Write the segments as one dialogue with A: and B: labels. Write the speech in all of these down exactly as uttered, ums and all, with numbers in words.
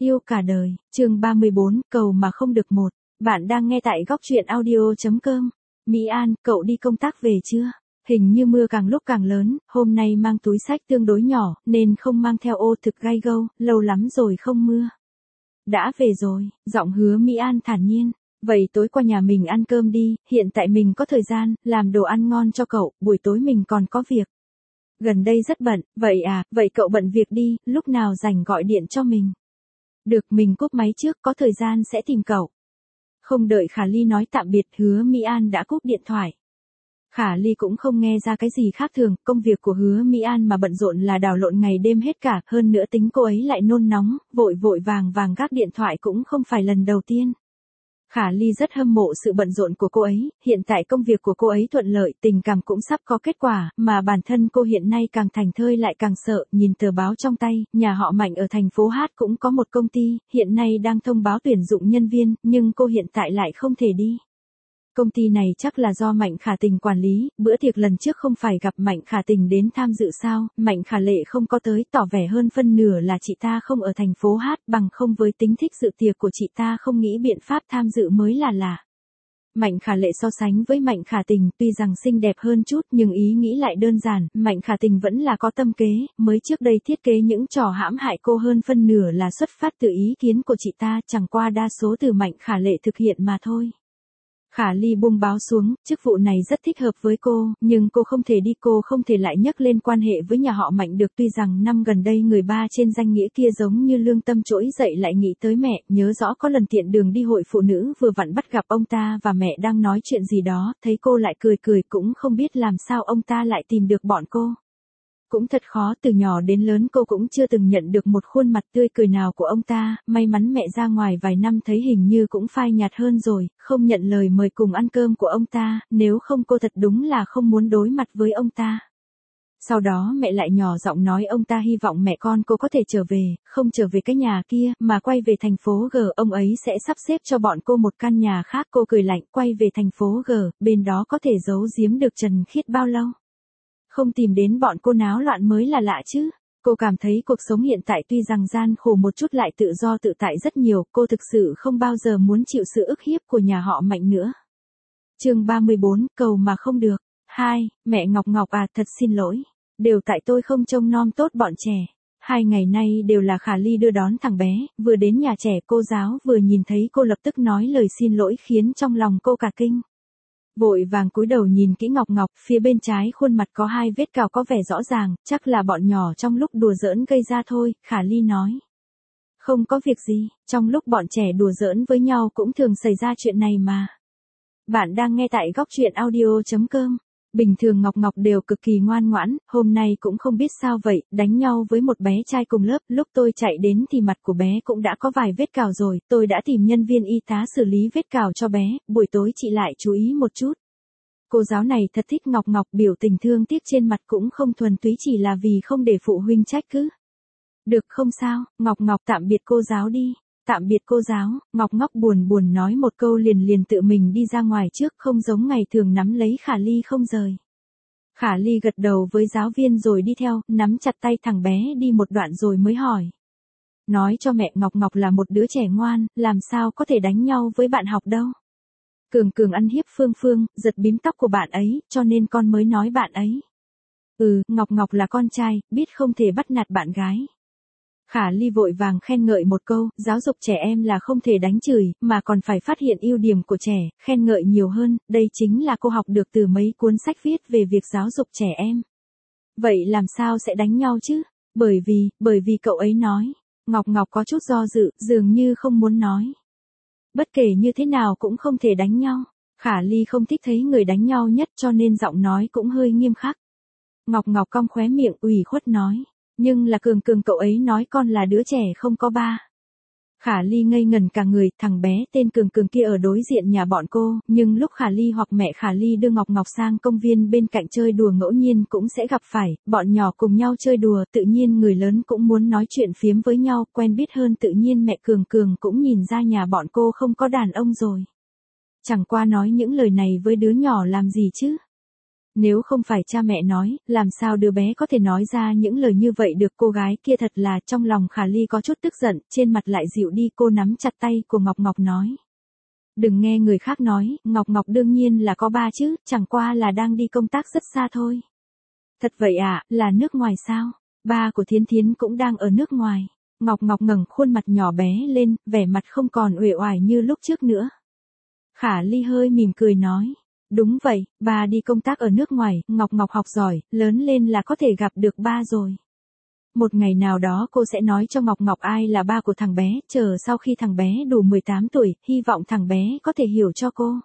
A: Yêu cả đời, chương ba mươi bốn, cầu mà không được một. Bạn đang nghe tại góc truyện audio.com. Mỹ An, cậu đi công tác về chưa? Hình như mưa càng lúc càng lớn, hôm nay mang túi xách tương đối nhỏ, nên không mang theo ô thực gai gâu, lâu lắm rồi không mưa. Đã về rồi, giọng Hứa Mỹ An thản nhiên. Vậy tối qua nhà mình ăn cơm đi, hiện tại mình có thời gian, làm đồ ăn ngon cho cậu, buổi tối mình còn có việc. Gần đây rất bận, vậy à, vậy cậu bận việc đi, lúc nào rảnh gọi điện cho mình. Được, mình cúp máy trước, có thời gian sẽ tìm cậu. Không đợi Khả Ly nói tạm biệt, Hứa Mỹ An đã cúp điện thoại. Khả Ly cũng không nghe ra cái gì khác thường, công việc của Hứa Mỹ An mà bận rộn là đảo lộn ngày đêm hết cả, hơn nữa tính cô ấy lại nôn nóng, vội vội vàng vàng gác điện thoại cũng không phải lần đầu tiên. Khả Ly rất hâm mộ sự bận rộn của cô ấy, hiện tại công việc của cô ấy thuận lợi, tình cảm cũng sắp có kết quả, mà bản thân cô hiện nay càng thành thơi lại càng sợ, nhìn tờ báo trong tay, nhà họ Mạnh ở thành phố Hát cũng có một công ty, hiện nay đang thông báo tuyển dụng nhân viên, nhưng cô hiện tại lại không thể đi. Công ty này chắc là do Mạnh Khả Tình quản lý, bữa tiệc lần trước không phải gặp Mạnh Khả Tình đến tham dự sao, Mạnh Khả Lệ không có tới, tỏ vẻ hơn phân nửa là chị ta không ở thành phố Hát, bằng không với tính thích dự tiệc của chị ta không nghĩ biện pháp tham dự mới là lạ. Mạnh Khả Lệ so sánh với Mạnh Khả Tình tuy rằng xinh đẹp hơn chút nhưng ý nghĩ lại đơn giản, Mạnh Khả Tình vẫn là có tâm kế, mới trước đây thiết kế những trò hãm hại cô hơn phân nửa là xuất phát từ ý kiến của chị ta, chẳng qua đa số từ Mạnh Khả Lệ thực hiện mà thôi. Khả Ly buông báo xuống, chức vụ này rất thích hợp với cô, nhưng cô không thể đi, cô không thể lại nhắc lên quan hệ với nhà họ Mạnh được, tuy rằng năm gần đây người ba trên danh nghĩa kia giống như lương tâm trỗi dậy lại nghĩ tới mẹ, nhớ rõ có lần tiện đường đi hội phụ nữ vừa vặn bắt gặp ông ta và mẹ đang nói chuyện gì đó, thấy cô lại cười cười cũng không biết làm sao ông ta lại tìm được bọn cô. Cũng thật khó, từ nhỏ đến lớn cô cũng chưa từng nhận được một khuôn mặt tươi cười nào của ông ta, may mắn mẹ ra ngoài vài năm thấy hình như cũng phai nhạt hơn rồi, không nhận lời mời cùng ăn cơm của ông ta, nếu không cô thật đúng là không muốn đối mặt với ông ta. Sau đó mẹ lại nhỏ giọng nói ông ta hy vọng mẹ con cô có thể trở về, không trở về cái nhà kia, mà quay về thành phố G, ông ấy sẽ sắp xếp cho bọn cô một căn nhà khác, cô cười lạnh, quay về thành phố G, bên đó có thể giấu giếm được Trần Khiết bao lâu? Không tìm đến bọn cô náo loạn mới là lạ chứ. Cô cảm thấy cuộc sống hiện tại tuy rằng gian khổ một chút lại tự do tự tại rất nhiều, cô thực sự không bao giờ muốn chịu sự ức hiếp của nhà họ Mạnh nữa. Chương ba mươi bốn, cầu mà không được. Hai, mẹ Ngọc Ngọc à, thật xin lỗi. Đều tại tôi không trông nom tốt bọn trẻ. Hai ngày nay đều là Khả Ly đưa đón thằng bé, vừa đến nhà trẻ cô giáo vừa nhìn thấy cô lập tức nói lời xin lỗi khiến trong lòng cô cả kinh. Vội vàng cúi đầu nhìn kỹ Ngọc Ngọc, phía bên trái khuôn mặt có hai vết cào có vẻ rõ ràng, chắc là bọn nhỏ trong lúc đùa giỡn gây ra thôi, Khả Ly nói. Không có việc gì, trong lúc bọn trẻ đùa giỡn với nhau cũng thường xảy ra chuyện này mà. Bạn đang nghe tại góc truyện audio.com. Bình thường Ngọc Ngọc đều cực kỳ ngoan ngoãn, hôm nay cũng không biết sao vậy, đánh nhau với một bé trai cùng lớp, lúc tôi chạy đến thì mặt của bé cũng đã có vài vết cào rồi, tôi đã tìm nhân viên y tá xử lý vết cào cho bé, buổi tối chị lại chú ý một chút. Cô giáo này thật thích Ngọc Ngọc, biểu tình thương tiếc trên mặt cũng không thuần túy chỉ là vì không để phụ huynh trách cứ. Được, không sao, Ngọc Ngọc tạm biệt cô giáo đi. Tạm biệt cô giáo, Ngọc Ngọc buồn buồn nói một câu liền liền tự mình đi ra ngoài trước, không giống ngày thường nắm lấy Khả Ly không rời. Khả Ly gật đầu với giáo viên rồi đi theo, nắm chặt tay thằng bé đi một đoạn rồi mới hỏi. Nói cho mẹ, Ngọc Ngọc là một đứa trẻ ngoan, làm sao có thể đánh nhau với bạn học đâu. Cường Cường ăn hiếp Phương Phương, giật bím tóc của bạn ấy, cho nên con mới nói bạn ấy. Ừ, Ngọc Ngọc là con trai, biết không thể bắt nạt bạn gái. Khả Ly vội vàng khen ngợi một câu, giáo dục trẻ em là không thể đánh chửi, mà còn phải phát hiện ưu điểm của trẻ, khen ngợi nhiều hơn, đây chính là cô học được từ mấy cuốn sách viết về việc giáo dục trẻ em. Vậy làm sao sẽ đánh nhau chứ? Bởi vì, bởi vì cậu ấy nói. Ngọc Ngọc có chút do dự, dường như không muốn nói. Bất kể như thế nào cũng không thể đánh nhau. Khả Ly không thích thấy người đánh nhau nhất cho nên giọng nói cũng hơi nghiêm khắc. Ngọc Ngọc cong khóe miệng ủy khuất nói. Nhưng là Cường Cường cậu ấy nói con là đứa trẻ không có ba. Khả Ly ngây ngần cả người, thằng bé tên Cường Cường kia ở đối diện nhà bọn cô, nhưng lúc Khả Ly hoặc mẹ Khả Ly đưa Ngọc Ngọc sang công viên bên cạnh chơi đùa ngẫu nhiên cũng sẽ gặp phải, bọn nhỏ cùng nhau chơi đùa, tự nhiên người lớn cũng muốn nói chuyện phiếm với nhau, quen biết hơn, tự nhiên mẹ Cường Cường cũng nhìn ra nhà bọn cô không có đàn ông rồi. Chẳng qua nói những lời này với đứa nhỏ làm gì chứ. Nếu không phải cha mẹ nói, làm sao đứa bé có thể nói ra những lời như vậy được. Cô gái kia thật là, trong lòng Khả Ly có chút tức giận, trên mặt lại dịu đi. Cô nắm chặt tay của Ngọc Ngọc nói. Đừng nghe người khác nói, Ngọc Ngọc đương nhiên là có ba chứ, chẳng qua là đang đi công tác rất xa thôi. Thật vậy à, là nước ngoài sao? Ba của Thiến Thiến cũng đang ở nước ngoài. Ngọc Ngọc ngẩng khuôn mặt nhỏ bé lên, vẻ mặt không còn uể oải như lúc trước nữa. Khả Ly hơi mỉm cười nói. Đúng vậy, ba đi công tác ở nước ngoài, Ngọc Ngọc học giỏi, lớn lên là có thể gặp được ba rồi. Một ngày nào đó cô sẽ nói cho Ngọc Ngọc ai là ba của thằng bé, chờ sau khi thằng bé đủ mười tám tuổi, hy vọng thằng bé có thể hiểu cho cô.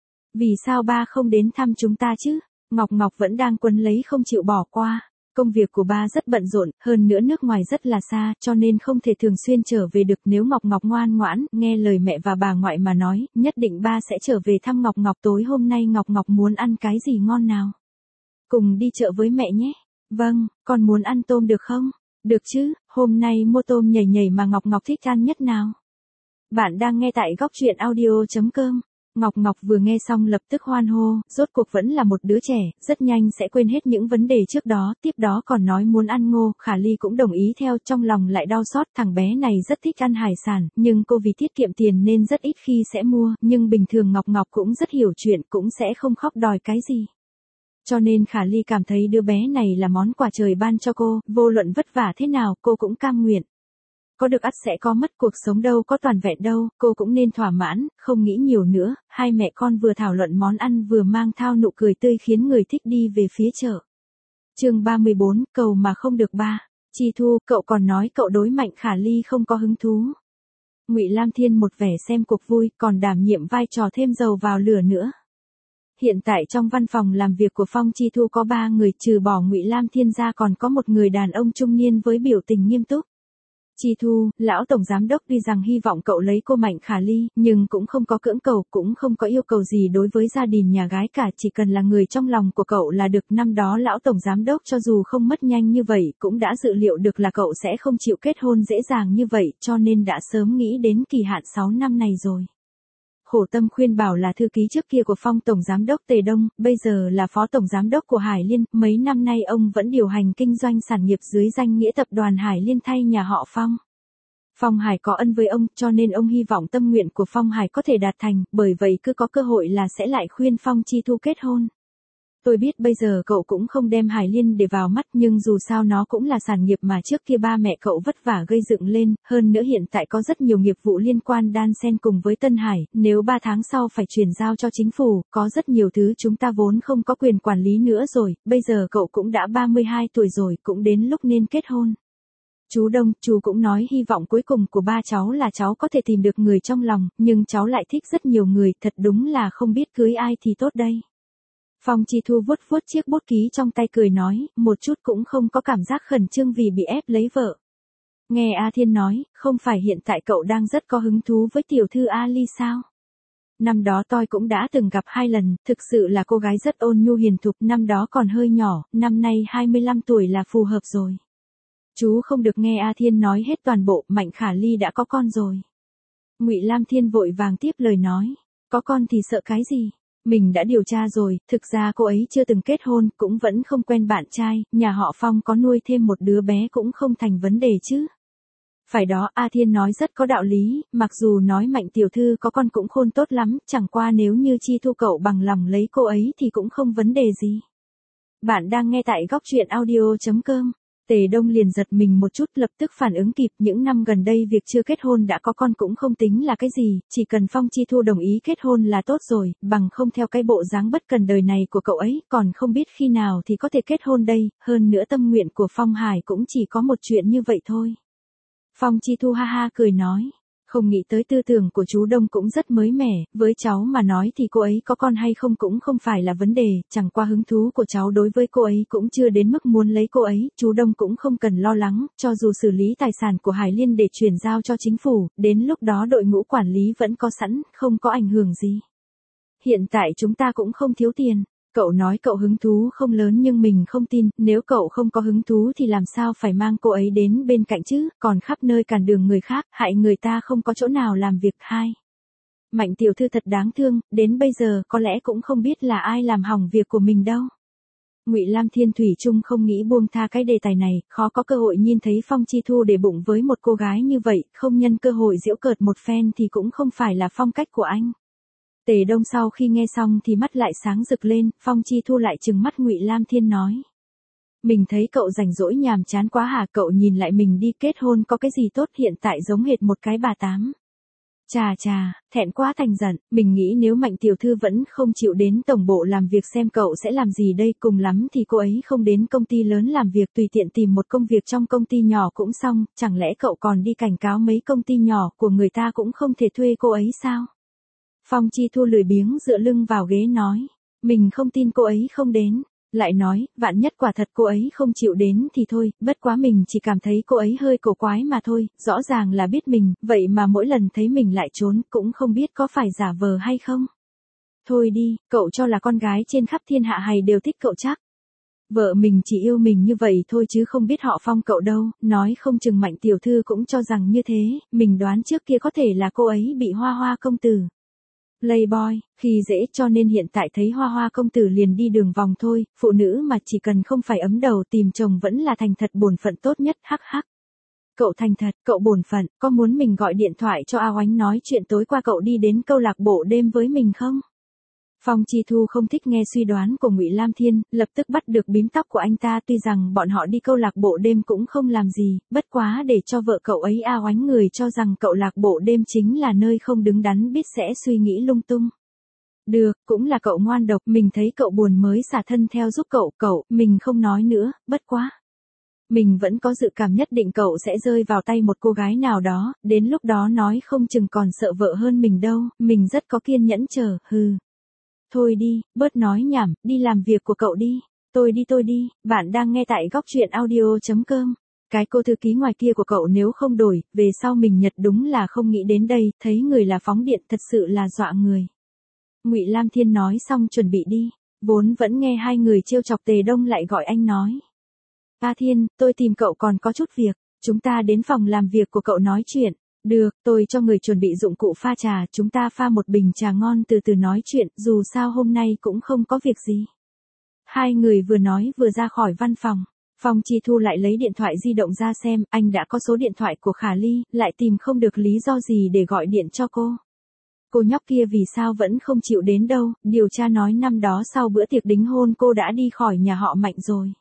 A: Vì sao ba không đến thăm chúng ta chứ? Ngọc Ngọc vẫn đang quấn lấy không chịu bỏ qua. Công việc của ba rất bận rộn, hơn nữa nước ngoài rất là xa, cho nên không thể thường xuyên trở về được. Nếu Ngọc Ngọc ngoan ngoãn, nghe lời mẹ và bà ngoại mà nói, nhất định ba sẽ trở về thăm Ngọc Ngọc. Tối hôm nay Ngọc Ngọc muốn ăn cái gì ngon nào? Cùng đi chợ với mẹ nhé. Vâng, con muốn ăn tôm được không? Được chứ, hôm nay mua tôm nhảy nhảy mà Ngọc Ngọc thích ăn nhất nào. Bạn đang nghe tại góc truyện audio chấm com. Ngọc Ngọc vừa nghe xong lập tức hoan hô, rốt cuộc vẫn là một đứa trẻ, rất nhanh sẽ quên hết những vấn đề trước đó, tiếp đó còn nói muốn ăn ngô. Khả Ly cũng đồng ý theo, trong lòng lại đau xót, thằng bé này rất thích ăn hải sản, nhưng cô vì tiết kiệm tiền nên rất ít khi sẽ mua, nhưng bình thường Ngọc Ngọc cũng rất hiểu chuyện, cũng sẽ không khóc đòi cái gì. Cho nên Khả Ly cảm thấy đứa bé này là món quà trời ban cho cô, vô luận vất vả thế nào, cô cũng cam nguyện. Có được ắt sẽ có mất, cuộc sống đâu có toàn vẹn đâu, cô cũng nên thỏa mãn, không nghĩ nhiều nữa. Hai mẹ con vừa thảo luận món ăn vừa mang theo nụ cười tươi khiến người thích đi về phía chợ. Chương ba mươi bốn, cầu mà không được ba. Chi Thu, cậu còn nói cậu đối Mạnh Khả Ly không có hứng thú. Ngụy Lam Thiên một vẻ xem cuộc vui, còn đảm nhiệm vai trò thêm dầu vào lửa nữa. Hiện tại trong văn phòng làm việc của Phong Chi Thu có ba người, trừ bỏ Ngụy Lam Thiên ra còn có một người đàn ông trung niên với biểu tình nghiêm túc. Chi Thu, lão tổng giám đốc tuy rằng hy vọng cậu lấy cô Mạnh Khả Ly, nhưng cũng không có cưỡng cầu, cũng không có yêu cầu gì đối với gia đình nhà gái cả, chỉ cần là người trong lòng của cậu là được. Năm đó lão tổng giám đốc cho dù không mất nhanh như vậy, cũng đã dự liệu được là cậu sẽ không chịu kết hôn dễ dàng như vậy, cho nên đã sớm nghĩ đến kỳ hạn sáu năm này rồi. Khổ tâm khuyên bảo là thư ký trước kia của Phong tổng giám đốc Tề Đông, bây giờ là phó tổng giám đốc của Hải Liên, mấy năm nay ông vẫn điều hành kinh doanh sản nghiệp dưới danh nghĩa tập đoàn Hải Liên thay nhà họ Phong. Phong Hải có ân với ông, cho nên ông hy vọng tâm nguyện của Phong Hải có thể đạt thành, bởi vậy cứ có cơ hội là sẽ lại khuyên Phong Chi Thu kết hôn. Tôi biết bây giờ cậu cũng không đem Hải Liên để vào mắt, nhưng dù sao nó cũng là sản nghiệp mà trước kia ba mẹ cậu vất vả gây dựng lên, hơn nữa hiện tại có rất nhiều nghiệp vụ liên quan đan xen cùng với Tân Hải, nếu ba tháng sau phải chuyển giao cho chính phủ, có rất nhiều thứ chúng ta vốn không có quyền quản lý nữa rồi, bây giờ cậu cũng đã ba mươi hai tuổi rồi, cũng đến lúc nên kết hôn. Chú Đông, chú cũng nói hy vọng cuối cùng của ba cháu là cháu có thể tìm được người trong lòng, nhưng cháu lại thích rất nhiều người, thật đúng là không biết cưới ai thì tốt đây. Phong Chi Thu vuốt vuốt chiếc bút ký trong tay cười nói, một chút cũng không có cảm giác khẩn trương vì bị ép lấy vợ. Nghe A Thiên nói, không phải hiện tại cậu đang rất có hứng thú với tiểu thư Ali sao? Năm đó tôi cũng đã từng gặp hai lần, thực sự là cô gái rất ôn nhu hiền thục, năm đó còn hơi nhỏ, năm nay hai mươi lăm tuổi là phù hợp rồi. Chú không được nghe A Thiên nói hết toàn bộ, Mạnh Khả Ly đã có con rồi. Ngụy Lam Thiên vội vàng tiếp lời nói, có con thì sợ cái gì? Mình đã điều tra rồi, thực ra cô ấy chưa từng kết hôn, cũng vẫn không quen bạn trai, nhà họ Phong có nuôi thêm một đứa bé cũng không thành vấn đề chứ. Phải đó, A Thiên nói rất có đạo lý, mặc dù nói Mạnh tiểu thư có con cũng khôn tốt lắm, chẳng qua nếu như Chi Thu cậu bằng lòng lấy cô ấy thì cũng không vấn đề gì. Bạn đang nghe tại góc truyện audio chấm com. Tề Đông liền giật mình một chút, lập tức phản ứng kịp, những năm gần đây việc chưa kết hôn đã có con cũng không tính là cái gì, chỉ cần Phong Chi Thu đồng ý kết hôn là tốt rồi, bằng không theo cái bộ dáng bất cần đời này của cậu ấy, còn không biết khi nào thì có thể kết hôn đây, hơn nữa tâm nguyện của Phong Hải cũng chỉ có một chuyện như vậy thôi. Phong Chi Thu ha ha cười nói, không nghĩ tới tư tưởng của chú Đông cũng rất mới mẻ, với cháu mà nói thì cô ấy có con hay không cũng không phải là vấn đề, chẳng qua hứng thú của cháu đối với cô ấy cũng chưa đến mức muốn lấy cô ấy, chú Đông cũng không cần lo lắng, cho dù xử lý tài sản của Hải Liên để chuyển giao cho chính phủ, đến lúc đó đội ngũ quản lý vẫn có sẵn, không có ảnh hưởng gì. Hiện tại chúng ta cũng không thiếu tiền. Cậu nói cậu hứng thú không lớn nhưng mình không tin, nếu cậu không có hứng thú thì làm sao phải mang cô ấy đến bên cạnh chứ, còn khắp nơi cản đường người khác, hại người ta không có chỗ nào làm việc. Hai. Mạnh tiểu thư thật đáng thương, đến bây giờ có lẽ cũng không biết là ai làm hỏng việc của mình đâu. Ngụy Lam Thiên thủy chung không nghĩ buông tha cái đề tài này, khó có cơ hội nhìn thấy Phong Chi Thu để bụng với một cô gái như vậy, không nhân cơ hội giễu cợt một phen thì cũng không phải là phong cách của anh. Tề Đông sau khi nghe xong thì mắt lại sáng rực lên, Phong Chi Thu lại trừng mắt Ngụy Lam Thiên nói. Mình thấy cậu rảnh rỗi nhàm chán quá hả, cậu nhìn lại mình đi, kết hôn có cái gì tốt, hiện tại giống hệt một cái bà tám. Chà chà, thẹn quá thành giận, mình nghĩ nếu Mạnh tiểu thư vẫn không chịu đến tổng bộ làm việc xem cậu sẽ làm gì đây, cùng lắm thì cô ấy không đến công ty lớn làm việc, tùy tiện tìm một công việc trong công ty nhỏ cũng xong, chẳng lẽ cậu còn đi cảnh cáo mấy công ty nhỏ của người ta cũng không thể thuê cô ấy sao? Phong Chi Thu lười biếng dựa lưng vào ghế nói, mình không tin cô ấy không đến. Lại nói, vạn nhất quả thật cô ấy không chịu đến thì thôi, bất quá mình chỉ cảm thấy cô ấy hơi cổ quái mà thôi, rõ ràng là biết mình, vậy mà mỗi lần thấy mình lại trốn, cũng không biết có phải giả vờ hay không. Thôi đi, cậu cho là con gái trên khắp thiên hạ hay đều thích cậu chắc. Vợ mình chỉ yêu mình như vậy thôi chứ không biết họ Phong cậu đâu, nói không chừng Mạnh tiểu thư cũng cho rằng như thế, mình đoán trước kia có thể là cô ấy bị Hoa Hoa công tử Playboy, khi dễ cho nên hiện tại thấy Hoa Hoa công tử liền đi đường vòng thôi, phụ nữ mà chỉ cần không phải ấm đầu tìm chồng vẫn là thành thật bổn phận tốt nhất, hắc hắc. Cậu thành thật, cậu bổn phận, có muốn mình gọi điện thoại cho A Oánh nói chuyện tối qua cậu đi đến câu lạc bộ đêm với mình không? Phong Chi Thu không thích nghe suy đoán của Ngụy Lam Thiên, lập tức bắt được bím tóc của anh ta, tuy rằng bọn họ đi câu lạc bộ đêm cũng không làm gì, bất quá để cho vợ cậu ấy A Oánh người cho rằng câu lạc bộ đêm chính là nơi không đứng đắn biết sẽ suy nghĩ lung tung. Được, cũng là cậu ngoan độc, mình thấy cậu buồn mới xả thân theo giúp cậu, cậu, mình không nói nữa, bất quá. Mình vẫn có dự cảm nhất định cậu sẽ rơi vào tay một cô gái nào đó, đến lúc đó nói không chừng còn sợ vợ hơn mình đâu, mình rất có kiên nhẫn chờ, hừ. Thôi đi, bớt nói nhảm, đi làm việc của cậu đi. Tôi đi tôi đi, bạn đang nghe tại góc truyện audio chấm com. Cái cô thư ký ngoài kia của cậu nếu không đổi, về sau mình nhật đúng là không nghĩ đến đây, thấy người là phóng điện thật sự là dọa người. Ngụy Lam Thiên nói xong chuẩn bị đi, vốn vẫn nghe hai người trêu chọc Tề Đông lại gọi anh nói. A Thiên, tôi tìm cậu còn có chút việc, chúng ta đến phòng làm việc của cậu nói chuyện. Được, tôi cho người chuẩn bị dụng cụ pha trà, chúng ta pha một bình trà ngon từ từ nói chuyện, dù sao hôm nay cũng không có việc gì. Hai người vừa nói vừa ra khỏi văn phòng. Phong Chi Thu lại lấy điện thoại di động ra xem, anh đã có số điện thoại của Khả Ly, lại tìm không được lý do gì để gọi điện cho cô. Cô nhóc kia vì sao vẫn không chịu đến đâu, điều tra nói năm đó sau bữa tiệc đính hôn cô đã đi khỏi nhà họ Mạnh rồi.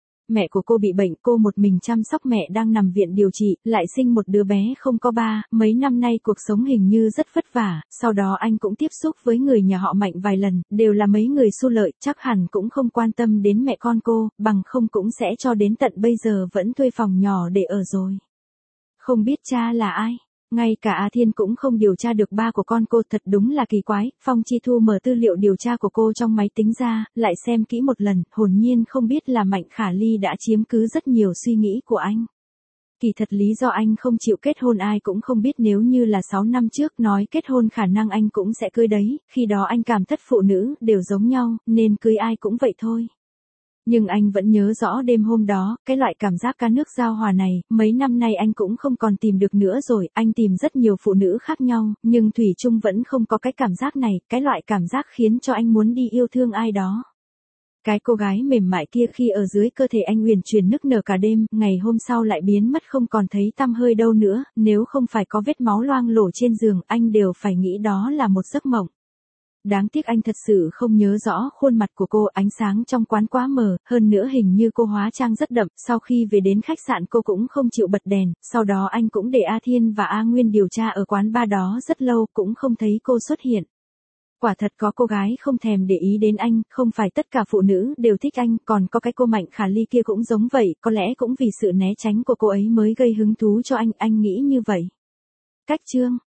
A: Mẹ của cô bị bệnh, cô một mình chăm sóc mẹ đang nằm viện điều trị, lại sinh một đứa bé không có ba, mấy năm nay cuộc sống hình như rất vất vả, sau đó anh cũng tiếp xúc với người nhà họ Mạnh vài lần, đều là mấy người xu lợi, chắc hẳn cũng không quan tâm đến mẹ con cô, bằng không cũng sẽ cho đến tận bây giờ vẫn thuê phòng nhỏ để ở rồi. Không biết cha là ai? Ngay cả A Thiên cũng không điều tra được ba của con cô, thật đúng là kỳ quái. Phong Chi Thu mở tư liệu điều tra của cô trong máy tính ra, lại xem kỹ một lần, hồn nhiên không biết là Mạnh Khả Ly đã chiếm cứ rất nhiều suy nghĩ của anh. Kỳ thật lý do anh không chịu kết hôn ai cũng không biết, nếu như là sáu năm trước nói kết hôn khả năng anh cũng sẽ cưới đấy, khi đó anh cảm thất phụ nữ đều giống nhau, nên cưới ai cũng vậy thôi. Nhưng anh vẫn nhớ rõ đêm hôm đó, cái loại cảm giác cá nước giao hòa này, mấy năm nay anh cũng không còn tìm được nữa rồi, anh tìm rất nhiều phụ nữ khác nhau, nhưng thủy chung vẫn không có cái cảm giác này, cái loại cảm giác khiến cho anh muốn đi yêu thương ai đó. Cái cô gái mềm mại kia khi ở dưới cơ thể anh uyển chuyển nức nở cả đêm, ngày hôm sau lại biến mất không còn thấy tăm hơi đâu nữa, nếu không phải có vết máu loang lổ trên giường, anh đều phải nghĩ đó là một giấc mộng. Đáng tiếc anh thật sự không nhớ rõ khuôn mặt của cô, ánh sáng trong quán quá mờ, hơn nữa hình như cô hóa trang rất đậm, sau khi về đến khách sạn cô cũng không chịu bật đèn, sau đó anh cũng để A Thiên và A Nguyên điều tra ở quán bar đó rất lâu, cũng không thấy cô xuất hiện. Quả thật có cô gái không thèm để ý đến anh, không phải tất cả phụ nữ đều thích anh, còn có cái cô Mạnh Khả Ly kia cũng giống vậy, có lẽ cũng vì sự né tránh của cô ấy mới gây hứng thú cho anh, anh nghĩ như vậy. Cách chương